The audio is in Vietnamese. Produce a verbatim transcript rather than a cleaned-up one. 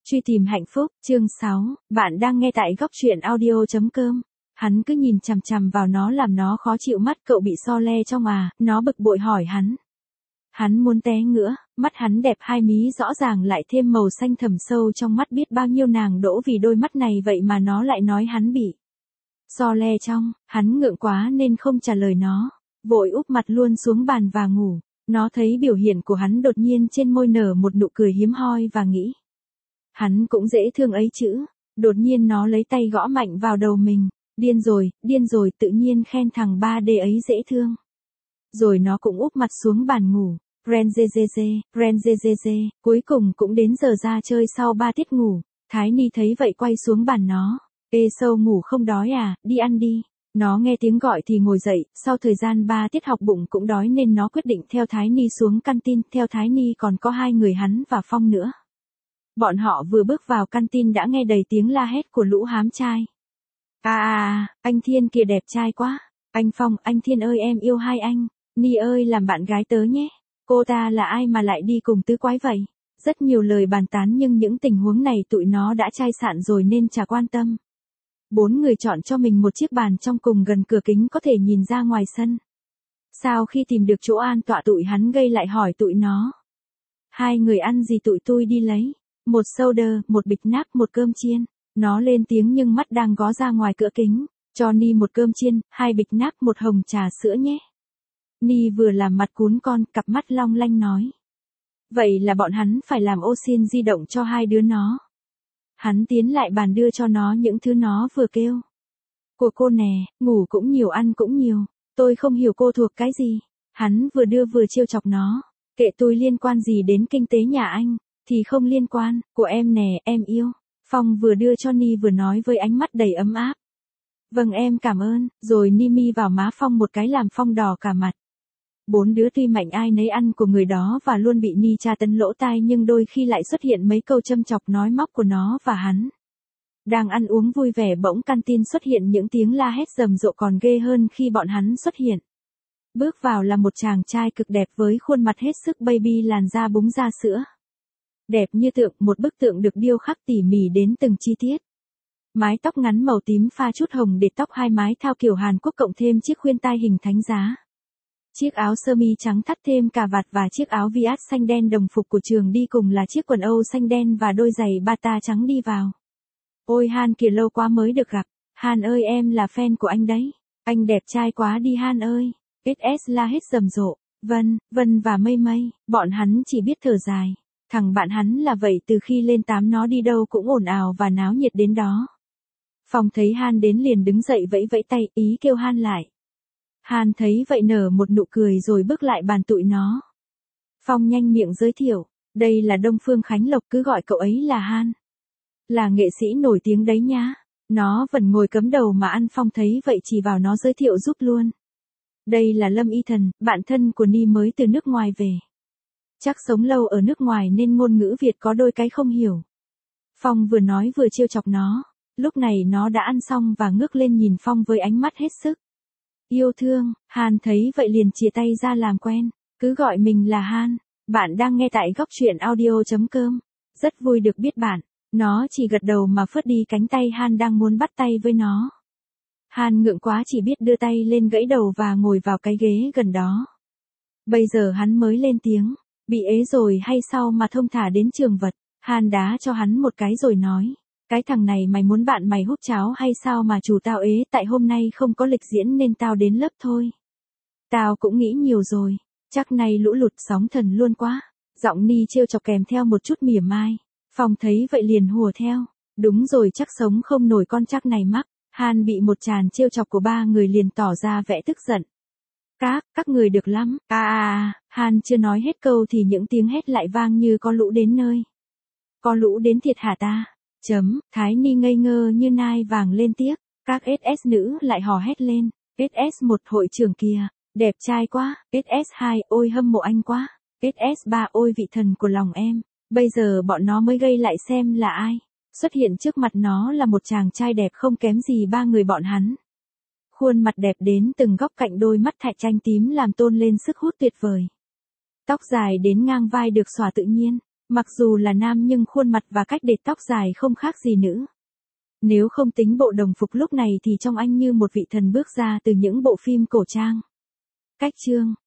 Truy tìm hạnh phúc, chương sáu, bạn đang nghe tại góc truyện audio chấm com. Hắn cứ nhìn chằm chằm vào nó làm nó khó chịu mắt cậu bị so le trong à, nó bực bội hỏi hắn. Hắn muốn té ngửa, mắt hắn đẹp hai mí rõ ràng lại thêm màu xanh thẳm sâu trong mắt biết bao nhiêu nàng đỗ vì đôi mắt này vậy mà nó lại nói hắn bị so le trong, hắn ngượng quá nên không trả lời nó, vội úp mặt luôn xuống bàn và ngủ. Nó thấy biểu hiện của hắn đột nhiên trên môi nở một nụ cười hiếm hoi và nghĩ. Hắn cũng dễ thương ấy chứ, đột nhiên nó lấy tay gõ mạnh vào đầu mình, điên rồi, điên rồi tự nhiên khen thằng ba D ấy dễ thương. Rồi nó cũng úp mặt xuống bàn ngủ, ren dê dê dê, ren dê dê dê, cuối cùng cũng đến giờ ra chơi sau ba tiết ngủ, Thái Ni thấy vậy quay xuống bàn nó, ê sâu ngủ không đói à, đi ăn đi. Nó nghe tiếng gọi thì ngồi dậy, sau thời gian ba tiết học bụng cũng đói nên nó quyết định theo Thái Ni xuống canteen, theo Thái Ni còn có hai người hắn và Phong nữa. Bọn họ vừa bước vào canteen đã nghe đầy tiếng la hét của lũ hám trai. À à, anh Thiên kìa đẹp trai quá, anh Phong, anh Thiên ơi em yêu hai anh, Ni ơi làm bạn gái tớ nhé, cô ta là ai mà lại đi cùng tứ quái vậy? Rất nhiều lời bàn tán nhưng những tình huống này tụi nó đã chai sạn rồi nên chả quan tâm. Bốn người chọn cho mình một chiếc bàn trong cùng gần cửa kính có thể nhìn ra ngoài sân. Sau khi tìm được chỗ an tọa tụi hắn gây lại hỏi tụi nó. Hai người ăn gì tụi tôi đi lấy? Một soda, một bịch nát, một cơm chiên. Nó lên tiếng nhưng mắt đang ngó ra ngoài cửa kính. Cho Ni một cơm chiên, hai bịch nát, một hồng trà sữa nhé. Ni vừa làm mặt cún con, cặp mắt long lanh nói. Vậy là bọn hắn phải làm ô xin di động cho hai đứa nó. Hắn tiến lại bàn đưa cho nó những thứ nó vừa kêu. Của cô nè, ngủ cũng nhiều ăn cũng nhiều, tôi không hiểu cô thuộc cái gì. Hắn vừa đưa vừa trêu chọc nó, kệ tôi liên quan gì đến kinh tế nhà anh, thì không liên quan, của em nè, em yêu. Phong vừa đưa cho Ni vừa nói với ánh mắt đầy ấm áp. Vâng em cảm ơn, rồi Ni mi vào má Phong một cái làm Phong đỏ cả mặt. Bốn đứa tuy mạnh ai nấy ăn của người đó và luôn bị Ni tra tấn lỗ tai nhưng đôi khi lại xuất hiện mấy câu châm chọc nói móc của nó và hắn. Đang ăn uống vui vẻ bỗng canteen xuất hiện những tiếng la hét rầm rộ còn ghê hơn khi bọn hắn xuất hiện. Bước vào là một chàng trai cực đẹp với khuôn mặt hết sức baby làn da búng da sữa. Đẹp như tượng, một bức tượng được điêu khắc tỉ mỉ đến từng chi tiết. Mái tóc ngắn màu tím pha chút hồng để tóc hai mái thao kiểu Hàn Quốc cộng thêm chiếc khuyên tai hình thánh giá. Chiếc áo sơ mi trắng thắt thêm cà vạt và chiếc áo viat xanh đen đồng phục của trường đi cùng là chiếc quần âu xanh đen và đôi giày bata trắng đi vào. Ôi Han kìa lâu quá mới được gặp, Han ơi em là fan của anh đấy, anh đẹp trai quá đi Han ơi, ét ét la hết rầm rộ, Vân, Vân và Mây Mây, bọn hắn chỉ biết thở dài, thằng bạn hắn là vậy từ khi lên tám nó đi đâu cũng ồn ào và náo nhiệt đến đó. Phong thấy Han đến liền đứng dậy vẫy vẫy tay ý kêu Han lại. Han thấy vậy nở một nụ cười rồi bước lại bàn tụi nó. Phong nhanh miệng giới thiệu, đây là Đông Phương Khánh Lộc cứ gọi cậu ấy là Han. Là nghệ sĩ nổi tiếng đấy nhá. Nó vẫn ngồi cấm đầu mà ăn. Phong thấy vậy chỉ vào nó giới thiệu giúp luôn. Đây là Lâm Y Thần, bạn thân của Ni mới từ nước ngoài về. Chắc sống lâu ở nước ngoài nên ngôn ngữ Việt có đôi cái không hiểu. Phong vừa nói vừa trêu chọc nó. Lúc này nó đã ăn xong và ngước lên nhìn Phong với ánh mắt hết sức yêu thương. Han thấy vậy liền chìa tay ra làm quen, cứ gọi mình là Han. Bạn đang nghe tại góc truyện audio chấm com. Rất vui được biết bạn. Nó chỉ gật đầu mà phớt đi cánh tay Han đang muốn bắt tay với nó. Han ngượng quá chỉ biết đưa tay lên gãy đầu và ngồi vào cái ghế gần đó. Bây giờ hắn mới lên tiếng, bị ế rồi hay sao mà thông thả đến trường vật. Han đá cho hắn một cái rồi nói. Cái thằng này mày muốn bạn mày hút cháo hay sao mà chủ tao ế tại hôm nay không có lịch diễn nên tao đến lớp thôi. Tao cũng nghĩ nhiều rồi, chắc nay lũ lụt sóng thần luôn quá. Giọng Ni trêu chọc kèm theo một chút mỉa mai. Phong thấy vậy liền hùa theo. Đúng rồi chắc sống không nổi con chắc này mắc. Han bị một tràn trêu chọc của ba người liền tỏ ra vẻ tức giận. Các, các người được lắm. À à à, Han chưa nói hết câu thì những tiếng hét lại vang như có lũ đến nơi. Có lũ đến thiệt hả ta? Chấm, Thái Ni ngây ngơ như nai vàng lên tiếc, các ét ét nữ lại hò hét lên, ét ét một hội trưởng kìa, đẹp trai quá, ét ét hai ôi hâm mộ anh quá, ét ét ba ôi vị thần của lòng em, bây giờ bọn nó mới gây lại xem là ai, xuất hiện trước mặt nó là một chàng trai đẹp không kém gì ba người bọn hắn. Khuôn mặt đẹp đến từng góc cạnh đôi mắt thạch tranh tím làm tôn lên sức hút tuyệt vời. Tóc dài đến ngang vai được xõa tự nhiên. Mặc dù là nam nhưng khuôn mặt và cách để tóc dài không khác gì nữ. Nếu không tính bộ đồng phục lúc này thì trông anh như một vị thần bước ra từ những bộ phim cổ trang. Cách chương